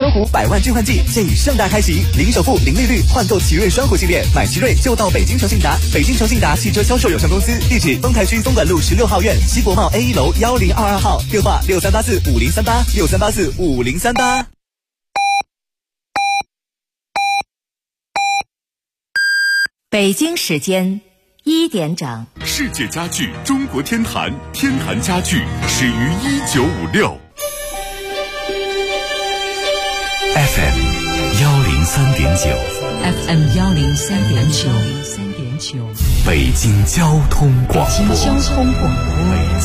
双湖100万置换季现已盛大开启，零首付、零利率换购奇瑞双湖系列，买奇瑞就到北京诚信达。北京诚信达汽车销售有限公司，地址丰台区东莞路16号院西国贸 A1 楼1022号，电话63845038，63845038。 北京时间1点整， 世界家具中国天坛，天坛家具始于1956。 FM 103.9 FM 103.9， 北京交通广播。 北京交通广播，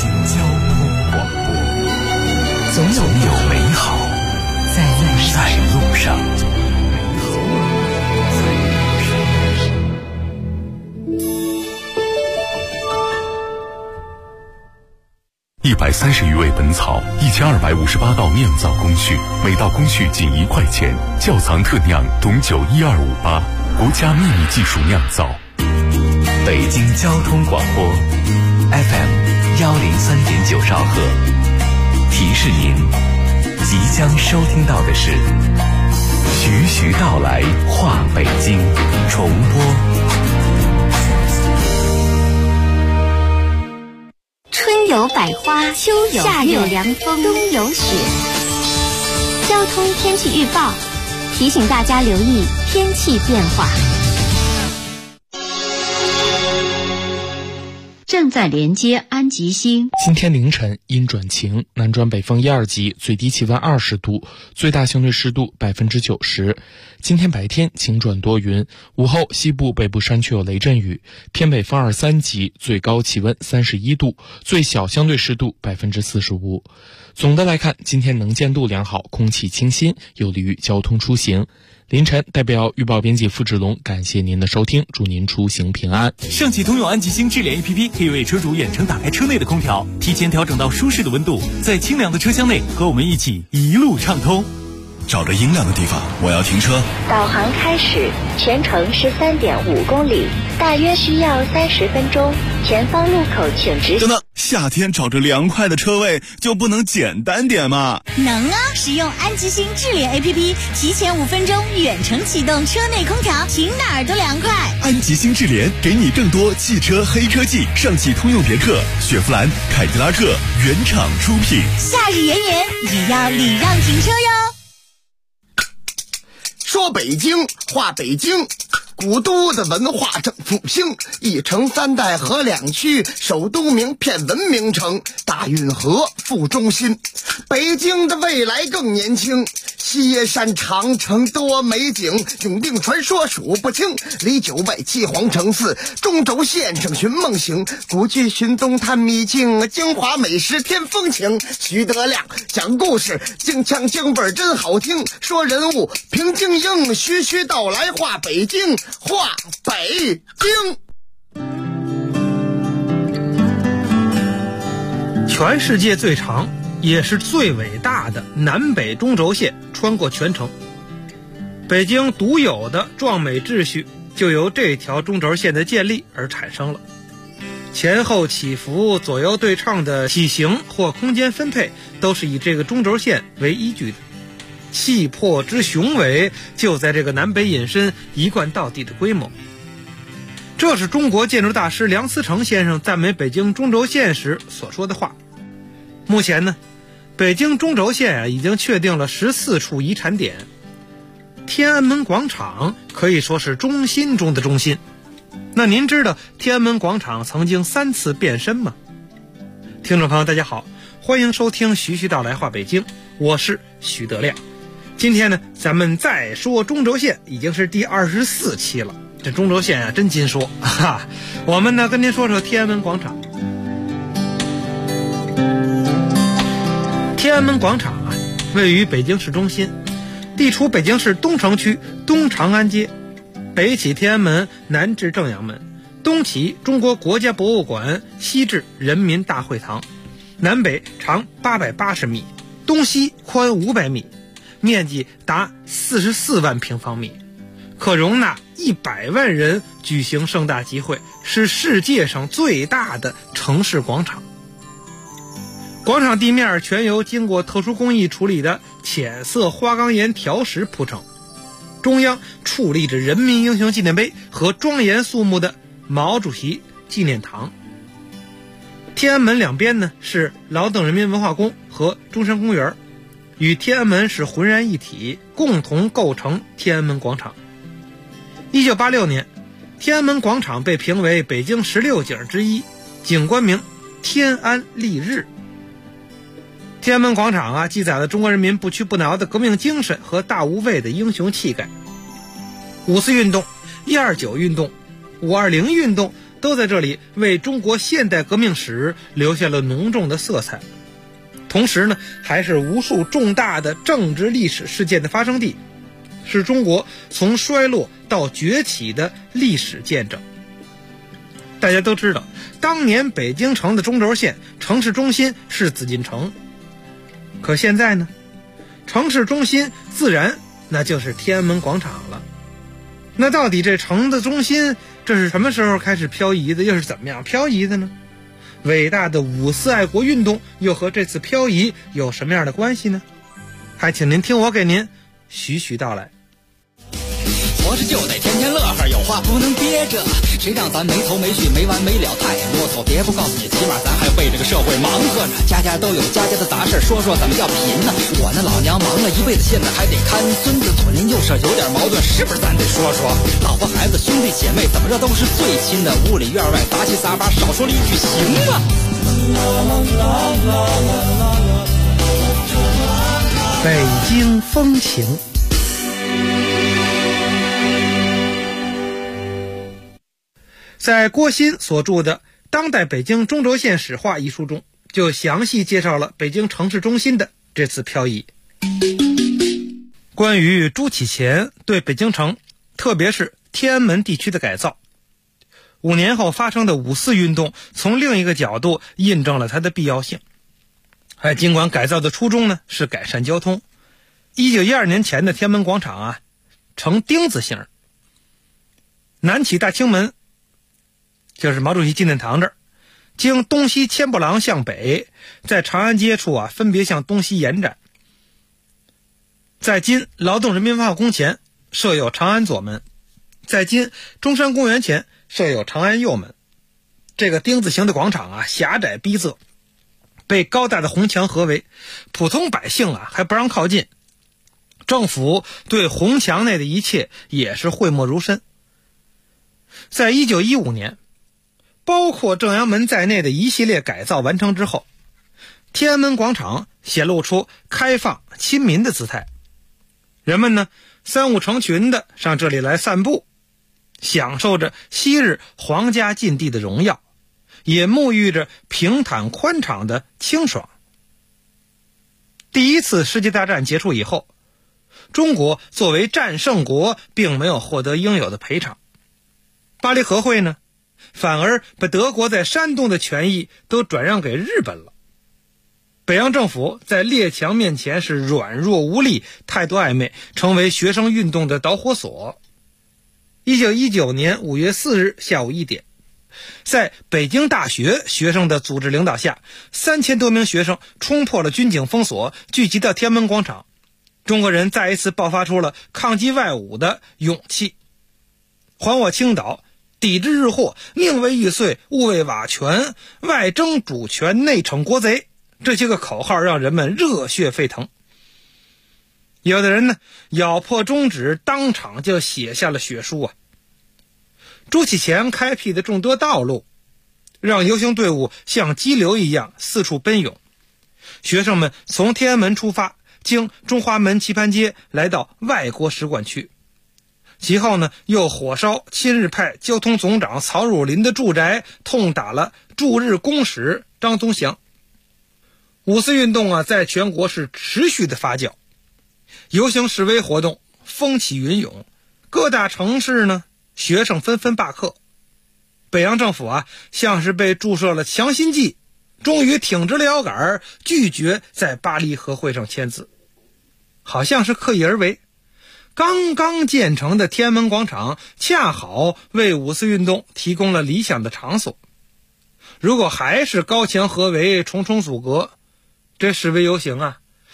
总有美好在路上。130余味本草，1258道酿造工序，每道工序仅1块钱。窖藏特酿董酒12588，国家秘密技术酿造。北京交通广播 FM 103.9兆赫，提示您，即将收听到的是徐徐道来话北京重播。 春有百花，秋有夏有凉风，冬有雪。交通天气预报提醒大家留意天气变化。 正在连接安吉星。 今天凌晨阴转晴，南转北风1、2级，最低气温20度，最大相对湿度90%。今天白天晴转多云，午后西部北部山区有雷阵雨，偏北风2、3级，最高气温31度，最小相对湿度45%。总的来看，今天能见度良好，空气清新，有利于交通出行。凌晨代表预报编辑付志龙感谢您的收听，祝您出行平安。 上汽通用安吉星智联 APP 可以为车主远程打开车内的空调，提前调整到舒适的温度，在清凉的车厢内和我们一起一路畅通。 找个阴凉的地方，我要停车。 导航开始，全程13.5公里，大约需要30分钟。前方路口请直行。 等等，夏天找着凉快的车位就不能简单点吗？ 能啊！使用安吉星智联 APP， 提前5分钟远程启动车内空调，停哪儿都凉快。 安吉星智联给你更多汽车黑科技，上汽通用别克、雪佛兰、凯迪拉克原厂出品。 夏日炎炎，也要礼让停车哟。 说北京话北京，古都的文化正复兴，一城3代河2区，首都名片文明城，大运河副中心。北京的未来更年轻，西山长城多美景，永定传说数不清，里9外7皇城4，中轴线上寻梦行，古剧寻踪探秘境，京华美食添风情。徐德亮讲故事，京腔京味真好听，说人物评京英，徐徐道来话北京，话北京。 全世界最长也是最伟大的南北中轴线穿过全城，北京独有的壮美秩序就由这条中轴线的建立而产生了。前后起伏、左右对称的体型或空间分配都是以这个中轴线为依据的，气魄之雄伟就在这个南北引申、一贯到底的规模。这是中国建筑大师梁思成先生赞美北京中轴线时所说的话。目前呢，北京中轴线已经确定了14处遗产点，天安门广场可以说是中心中的中心。那您知道天安门广场曾经3次变身吗？听众朋友大家好，欢迎收听徐徐道来话北京，我是徐德亮。今天呢，咱们再说中轴线，已经是第24期了。这中轴线啊，真金说哈。我们呢，跟您说说天安门广场。天安门广场啊，位于北京市中心，地处北京市东城区东长安街，北起天安门，南至正阳门，东起中国国家博物馆，西至人民大会堂，南北长880米，东西宽500米，面积达44万平方米，可容纳100万人举行盛大集会，是世界上最大的城市广场。广场地面全由经过特殊工艺处理的浅色花岗岩条石铺成，中央矗立着人民英雄纪念碑和庄严肃穆的毛主席纪念堂。天安门两边呢是劳动人民文化宫和中山公园，与天安门是浑然一体，共同构成天安门广场。1986年，天安门广场被评为北京16景之一，景观名天安丽日。天安门广场记载了中国人民不屈不挠的革命精神和大无畏的英雄气概。5·4运动、1·29运动、5·20运动都在这里为中国现代革命史留下了浓重的色彩，同时呢，还是无数重大的政治历史事件的发生地，是中国从衰落到崛起的历史见证。大家都知道，当年北京城的中轴线城市中心是紫禁城，可现在呢，城市中心自然那就是天安门广场了。那到底这城的中心这是什么时候开始漂移的，又是怎么样漂移的呢？伟大的5·4爱国运动又和这次漂移有什么样的关系呢？还请您听我给您徐徐道来。 活着就得天天乐呵，有话不能憋着，谁让咱没头没绪没完没了太啰嗦，别不告诉你，起码咱还为这个社会忙活着，家家都有家家的杂事，说说怎么叫贫呢？我那老娘忙了一辈子，现在还得看孙子，左邻右舍有点矛盾，是不是咱得说说？老婆孩子兄弟姐妹怎么着都是最亲的，屋里院外杂七杂八，少说了一句行吗？ 北京风情。在郭鑫所著的《当代北京中轴线史话》一书中，就详细介绍了北京城市中心的这次漂移。关于朱启潜对北京城，特别是天安门地区的改造，5年后发生的5·4运动，从另一个角度印证了它的必要性。尽管改造的初衷呢是改善交通，1912年前的天安门广场呈丁字形，南起大清门，就是毛主席纪念堂这儿，经东西千步廊向北，在长安街处分别向东西延展。在今劳动人民文化宫前设有长安左门，在今中山公园前设有长安右门。这个丁字形的广场狭窄逼仄，被高大的红墙合围，普通百姓还不让靠近。政府对红墙内的一切也是讳莫如深。在1915年，包括正阳门在内的一系列改造完成之后，天安门广场显露出开放亲民的姿态。人们呢三五成群的上这里来散步，享受着昔日皇家禁地的荣耀，也沐浴着平坦宽敞的清爽。第一次世界大战结束以后，中国作为战胜国并没有获得应有的赔偿，巴黎和会呢反而把德国在山东的权益都转让给日本了。北洋政府在列强面前是软弱无力，态度暧昧，成为学生运动的导火索。1919年5月4日下午1点，在北京大学学生的组织领导下，3000多名学生冲破了军警封锁，聚集到天安门广场。中国人再一次爆发出了抗击外侮的勇气。还我青岛，抵制日货，宁为玉碎，勿为瓦全，外争主权，内惩国贼，这些个口号让人们热血沸腾。有的人呢咬破中指，当场就写下了血书朱启潜开辟的众多道路，让游行队伍像激流一样四处奔涌。学生们从天安门出发，经中华门棋盘街来到外国使馆区，其后呢又火烧亲日派交通总长曹汝霖的住宅，痛打了驻日公使张宗祥。5·4运动在全国是持续的发酵，游行示威活动风起云涌，各大城市呢学生纷纷罢课。北洋政府像是被注射了强心剂，终于挺直了腰杆，拒绝在巴黎和会上签字，好像是刻意而为。刚刚建成的天安门广场恰好为5·4运动提供了理想的场所。如果还是高墙合围，重重阻隔，这示威游行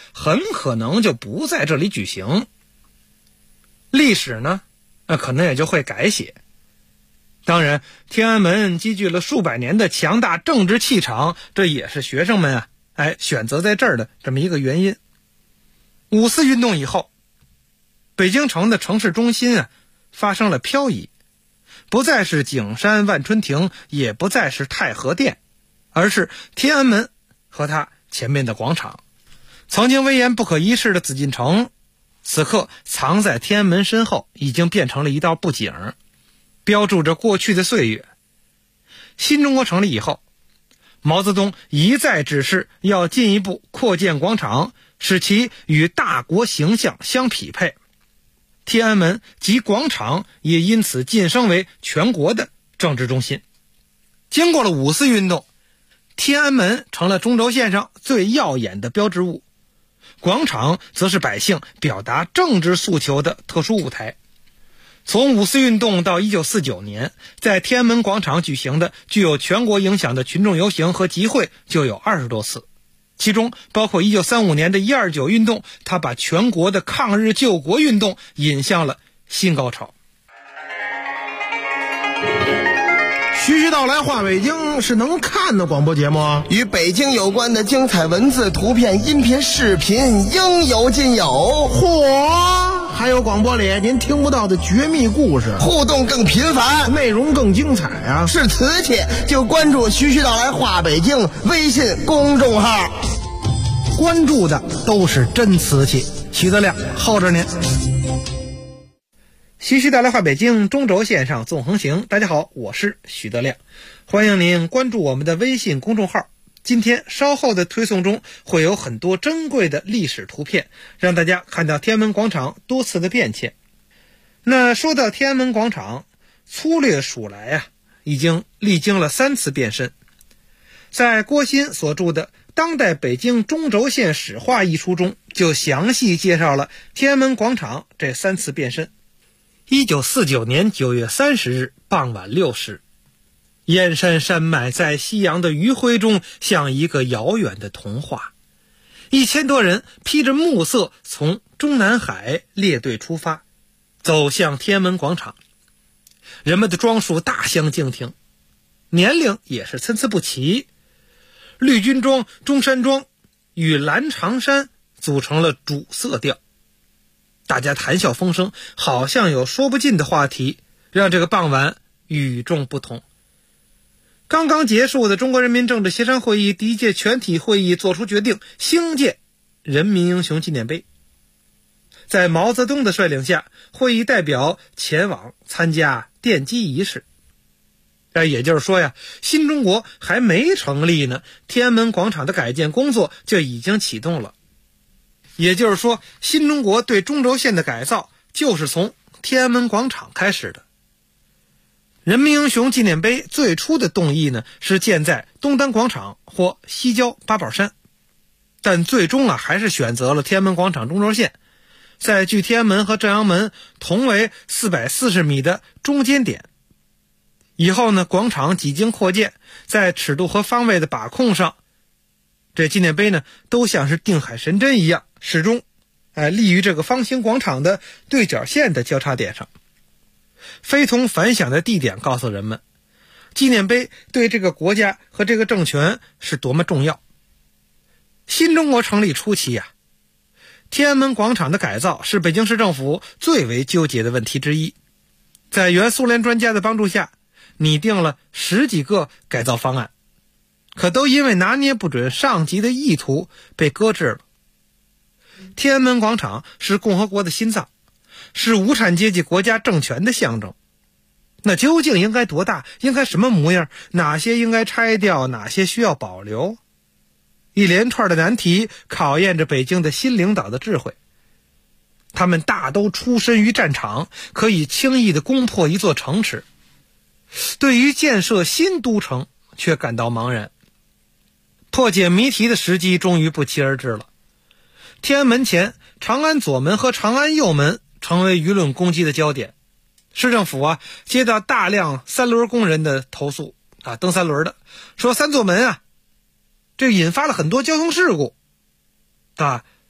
很可能就不在这里举行。历史呢，可能也就会改写。当然，天安门积聚了数百年的强大政治气场，这也是学生们选择在这儿的这么一个原因。五四运动以后，北京城的城市中心发生了漂移，不再是景山万春亭，也不再是太和殿，而是天安门和它前面的广场。曾经威严不可一世的紫禁城，此刻藏在天安门身后，已经变成了一道布景，标注着过去的岁月。新中国成立以后，毛泽东一再指示要进一步扩建广场，使其与大国形象相匹配。天安门及广场也因此晋升为全国的政治中心。经过了五四运动，天安门成了中轴线上最耀眼的标志物，广场则是百姓表达政治诉求的特殊舞台。从五四运动到1949年，在天安门广场举行的具有全国影响的群众游行和集会就有20多次，其中包括1935年的129运动，它把全国的抗日救国运动引向了新高潮。 徐徐道来话北京是能看的广播节目啊， 与北京有关的精彩文字、图片、音频、视频应有尽有。 嚯！还有广播里您听不到的绝密故事， 互动更频繁， 内容更精彩啊！ 是瓷器就关注徐徐道来话北京微信公众号， 关注的都是真瓷器。徐德亮候着您。 徐徐道来话北京中轴线上纵横行，大家好，我是徐德亮，欢迎您关注我们的微信公众号。今天稍后的推送中会有很多珍贵的历史图片，让大家看到天安门广场多次的变迁。那说到天安门广场，粗略数来已经历经了3次变身。在郭鑫所著的《当代北京中轴线史话》一书中，就详细介绍了天安门广场这3次变身。1949年9月30日傍晚6时，燕山山脉在夕阳的余晖中像一个遥远的童话。1000多人披着暮色从中南海列队出发，走向天安门广场。人们的装束大相径庭，年龄也是参差不齐。绿军装、中山装与蓝长衫组成了主色调。大家谈笑风生，好像有说不尽的话题，让这个傍晚与众不同。刚刚结束的中国人民政治协商会议第1届全体会议作出决定，兴建人民英雄纪念碑。在毛泽东的率领下，会议代表前往参加奠基仪式。也就是说新中国还没成立呢，天安门广场的改建工作就已经启动了。也就是说，新中国对中轴线的改造就是从天安门广场开始的。人民英雄纪念碑最初的动议呢，是建在东单广场或西郊八宝山，但最终还是选择了天安门广场中轴线，在距天安门和正阳门同为440米的中间点。以后呢，广场几经扩建，在尺度和方位的把控上，这纪念碑呢都像是定海神针一样，始终立于这个方形广场的对角线的交叉点上。非同凡响的地点告诉人们，纪念碑对这个国家和这个政权是多么重要。新中国成立初期天安门广场的改造是北京市政府最为纠结的问题之一。在原苏联专家的帮助下，拟定了10几个改造方案，可都因为拿捏不准上级的意图被搁置了。天安门广场是共和国的心脏，是无产阶级国家政权的象征。那究竟应该多大，应该什么模样，哪些应该拆掉，哪些需要保留？一连串的难题考验着北京的新领导的智慧。他们大都出身于战场，可以轻易地攻破一座城池，对于建设新都城却感到茫然。破解谜题的时机终于不期而至了。天安门前，长安左门和长安右门成为舆论攻击的焦点。市政府接到大量3轮工人的投诉蹬3轮的，说3座门这引发了很多交通事故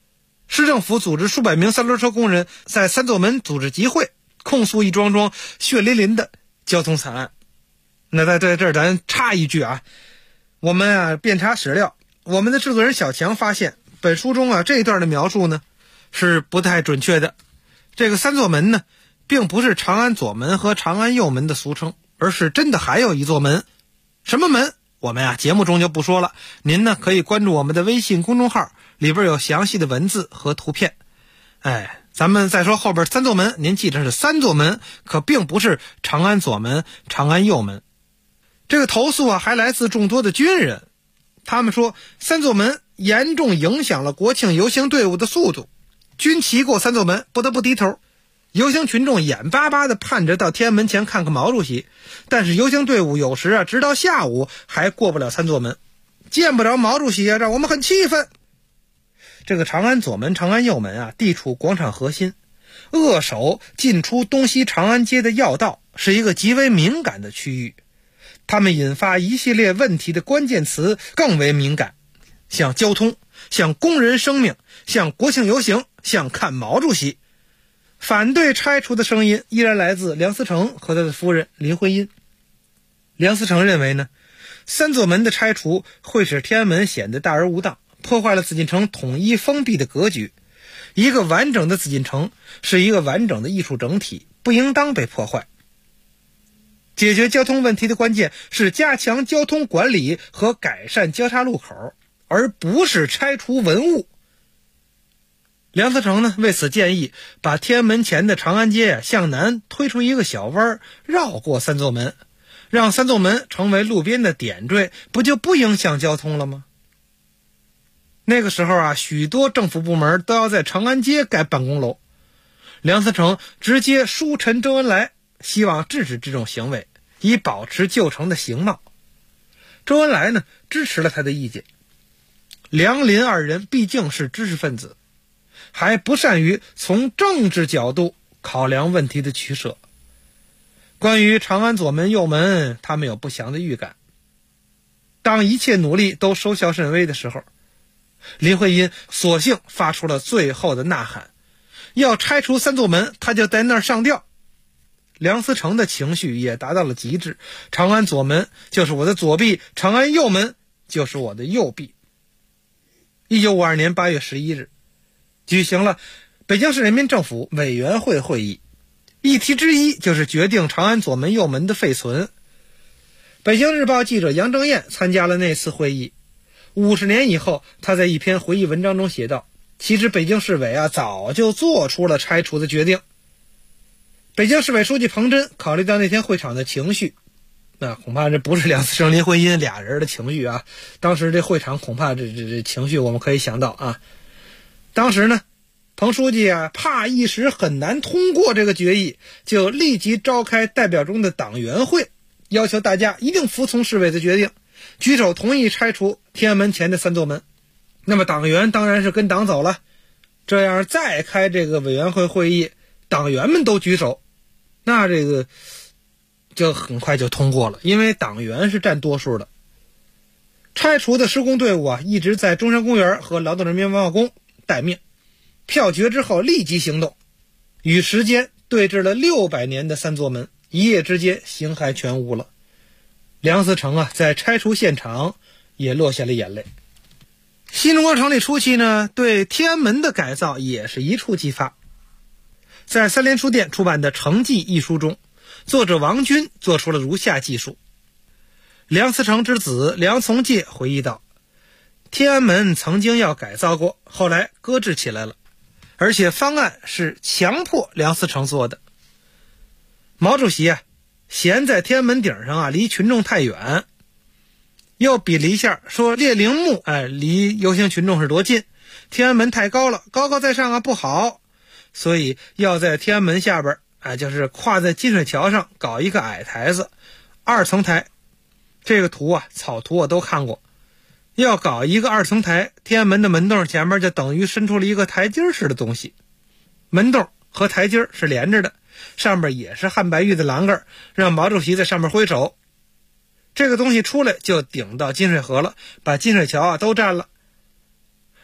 市政府组织数百名三轮车工人在三座门组织集会，控诉一桩桩血淋淋的交通惨案。那在这儿咱插一句啊，我们遍查史料，我们的制作人小强发现本书中这一段的描述呢是不太准确的。这个三座门呢并不是长安左门和长安右门的俗称，而是真的还有一座门。什么门我们节目中就不说了，您呢可以关注我们的微信公众号，里边有详细的文字和图片。咱们再说后边三座门，您记着是三座门，可并不是长安左门、长安右门。这个投诉还来自众多的军人，他们说三座门严重影响了国庆游行队伍的速度，军骑过三座门不得不低头，游行群众眼巴巴地盼着到天安门前看看毛主席，但是游行队伍有时直到下午还过不了三座门，见不着毛主席让我们很气愤。这个长安左门、长安右门地处广场核心，扼守进出东西长安街的要道，是一个极为敏感的区域。他们引发一系列问题的关键词更为敏感，像交通，像工人生命，像国庆游行，像看毛主席。反对拆除的声音依然来自梁思成和他的夫人林徽因。梁思成认为呢，三座门的拆除会使天安门显得大而无当，破坏了紫禁城统一封闭的格局。一个完整的紫禁城是一个完整的艺术整体，不应当被破坏。解决交通问题的关键是加强交通管理和改善交叉路口，而不是拆除文物。梁思成呢为此建议把天安门前的长安街向南推出一个小弯，绕过三座门，让三座门成为路边的点缀，不就不影响交通了吗？那个时候许多政府部门都要在长安街盖办公楼。梁思成直接书陈周恩来，希望制止这种行为，以保持旧城的形貌。周恩来呢支持了他的意见。梁林二人毕竟是知识分子，还不善于从政治角度考量问题的取舍。关于长安左门右门，他们有不祥的预感。当一切努力都收效甚微的时候，林徽因索性发出了最后的呐喊，要拆除三座门，他就在那儿上吊。梁思成的情绪也达到了极致，长安左门就是我的左臂，长安右门就是我的右臂。1952年8月11日举行了北京市人民政府委员会会议，议题之一就是决定长安左门右门的废存。北京日报记者杨正彦参加了那次会议。50年以后，他在一篇回忆文章中写道，其实北京市委早就做出了拆除的决定。北京市委书记彭真考虑到那天会场的情绪，那恐怕这不是梁思成林徽因俩人的情绪当时这会场恐怕这情绪我们可以想到当时呢，彭书记怕一时很难通过这个决议，就立即召开代表中的党员会，要求大家一定服从市委的决定，举手同意拆除天安门前的三座门。那么党员当然是跟党走了，这样再开这个委员会会议，党员们都举手，那这个就很快就通过了，因为党员是占多数的。拆除的施工队伍一直在中山公园和劳动人民文化宫待命，票决之后立即行动，与时间对峙了600年的三座门，一夜之间形骸全无了。梁思成在拆除现场也落下了眼泪。新中国成立初期呢，对天安门的改造也是一触即发。在三联书店出版的《成绩》一书中，作者王军做出了如下记述。梁思成之子梁从诫回忆道，天安门曾经要改造过，后来搁置起来了，而且方案是强迫梁思成做的。毛主席嫌在天安门顶上离群众太远，又比了一下说列陵墓离游行群众是多近，天安门太高了，高高在上不好，所以要在天安门下边就是跨在金水桥上搞一个矮台子，2层台。这个图草图我都看过，要搞一个2层台，天安门的门洞前面就等于伸出了一个台阶似的东西，门洞和台阶是连着的，上面也是汉白玉的栏杆，让毛主席在上面挥手。这个东西出来就顶到金水河了，把金水桥都占了。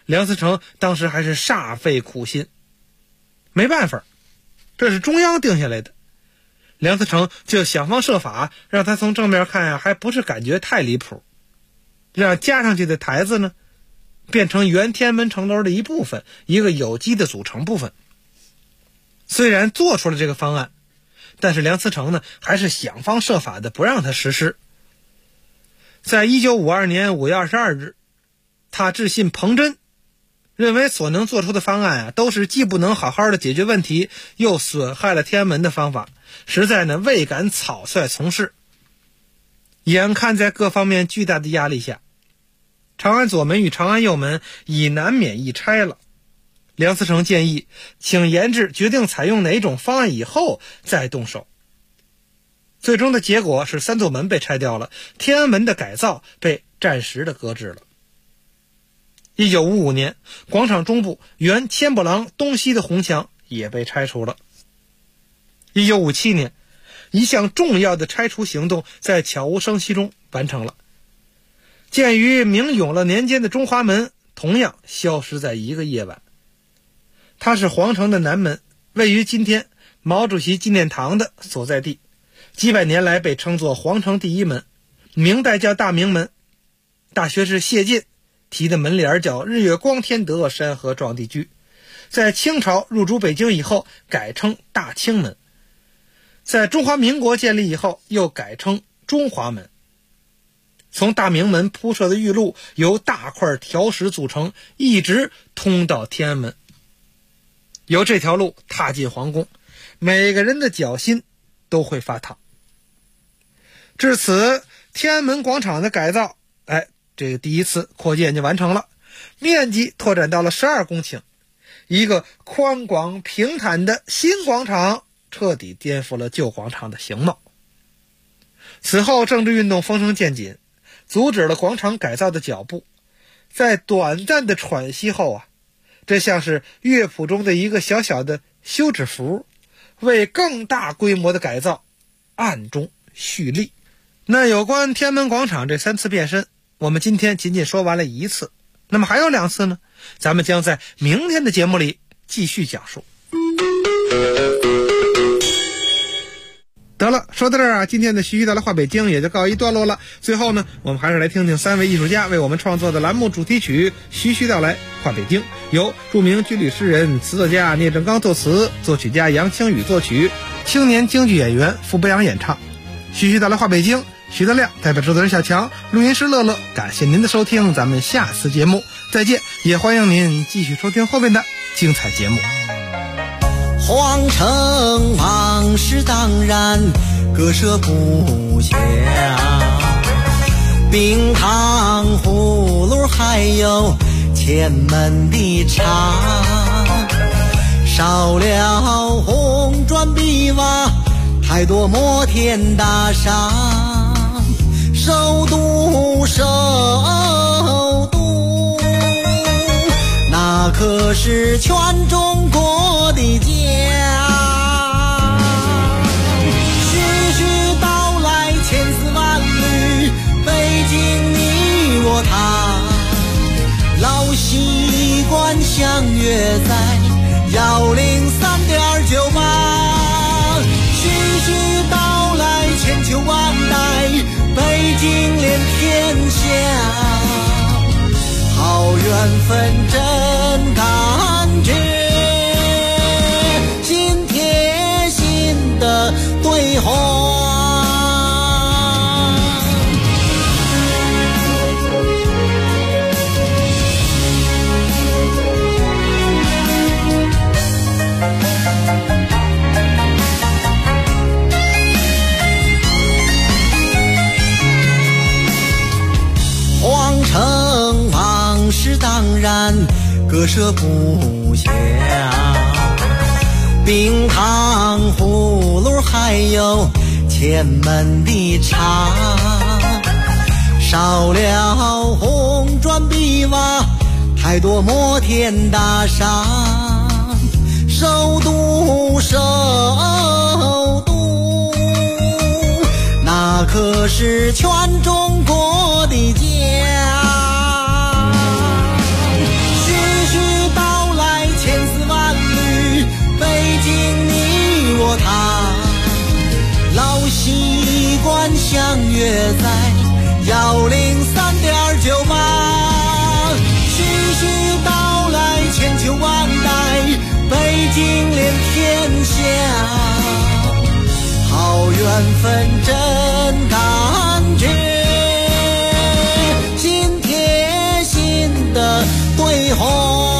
梁思成当时还是煞费苦心，没办法，这是中央定下来的，梁思成就想方设法让他从正面看还不是感觉太离谱，让加上去的台子呢变成原天安门城楼的一部分，一个有机的组成部分。虽然做出了这个方案，但是梁思成呢还是想方设法的不让他实施。在1952年5月22日，他致信彭真，认为所能做出的方案都是既不能好好的解决问题，又损害了天安门的方法，实在呢未敢草率从事。眼看在各方面巨大的压力下，长安左门与长安右门已难免一拆了。梁思成建议请研制决定采用哪种方案以后再动手。最终的结果是三座门被拆掉了，天安门的改造被暂时的搁置了。1955年，广场中部原千波廊东西的红墙也被拆除了。1957年，一项重要的拆除行动在悄无声息中完成了。建于明永乐年间的中华门同样消失在一个夜晚。它是皇城的南门，位于今天毛主席纪念堂的所在地，几百年来被称作皇城第一门，明代叫大明门。大学士谢晋题的门帘叫日月光天德，山河壮地居。在清朝入主北京以后改称大清门，在中华民国建立以后又改称中华门。从大明门铺设的玉路由大块条石组成，一直通到天安门。由这条路踏进皇宫，每个人的脚心都会发烫。至此，天安门广场的改造，这个第一次扩建就完成了，面积拓展到了12公顷，一个宽广平坦的新广场彻底颠覆了旧广场的形貌。此后，政治运动风声渐紧，阻止了广场改造的脚步。在短暂的喘息后这像是乐谱中的一个小小的休止符，为更大规模的改造暗中蓄力。那有关天安门广场这3次变身，我们今天仅仅说完了1次，那么还有2次呢，咱们将在明天的节目里继续讲述。得了，说到这儿今天的徐徐道来话北京也就告一段落了。最后呢，我们还是来听听3位艺术家为我们创作的栏目主题曲《徐徐道来话北京》，由著名军旅诗人、词作家聂政刚作词，作曲家杨清宇作曲，青年京剧演员傅北阳演唱。徐徐道来话北京，徐德亮代表制作人小强，录音师乐乐，感谢您的收听，咱们下次节目再见，也欢迎您继续收听后面的精彩节目。 皇城往事当然割舍不下，冰糖葫芦还有前门的茶，少了红砖碧瓦，太多摩天大厦，首都那可是全中国的家。徐徐道来千丝万缕，北京你我他，老习惯相约在103.98。徐徐道来千秋万代，北京连天下，好缘分真感觉，心贴心的对话。皇城往事当然割舍不下，冰糖葫芦还有前门的茶，少了红砖碧瓦，太多摩天大厦，首都那可是全中国的家。徐老习惯相约在103.98，徐徐道来千秋万代，北京连天下，好缘分真感觉，心贴心的对话。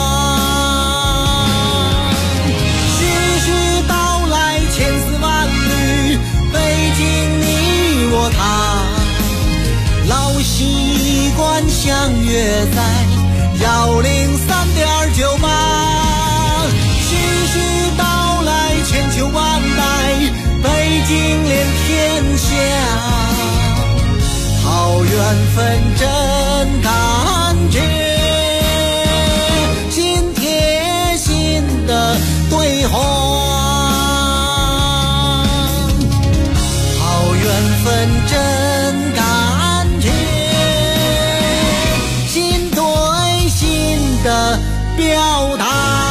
老习惯相约在103.98，徐徐道来千秋万代，北京连天下，好缘分真感觉，心贴心的对话，好缘分真感觉，心对心的表达。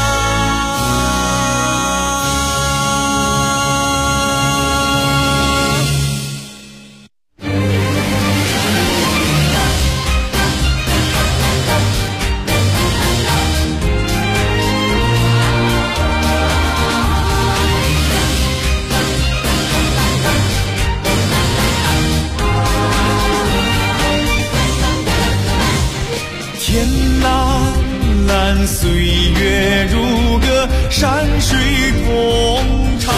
岁月如歌，山水同唱，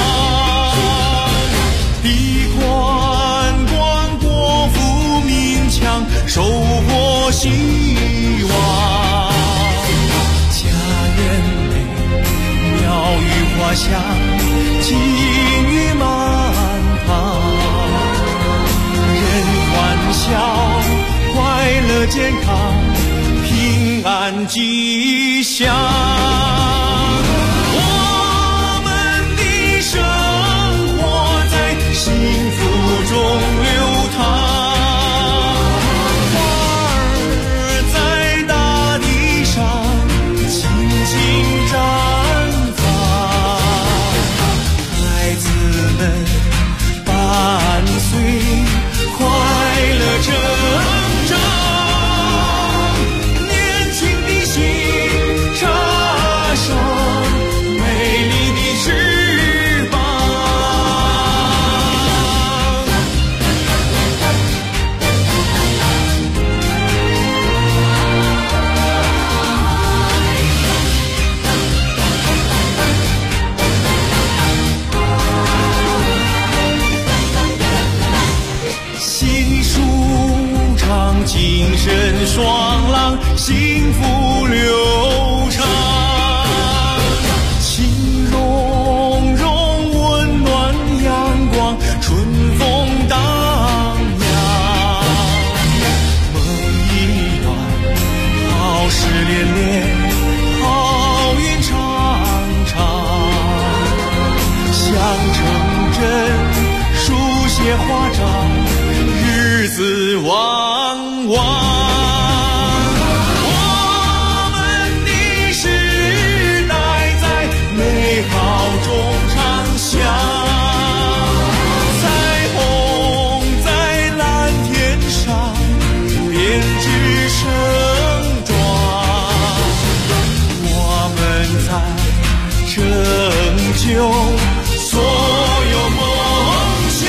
地宽广，国富民强，收获希望。家园内鸟语花香，金玉满堂，人欢笑，快乐健康，平安吉祥。我们的生活在幸福中流淌，花儿在大地上轻轻绽放，孩子们伴随快乐成长，美丽的翅膀。新舒畅，精神爽朗，幸福流畅。花长，日子旺旺。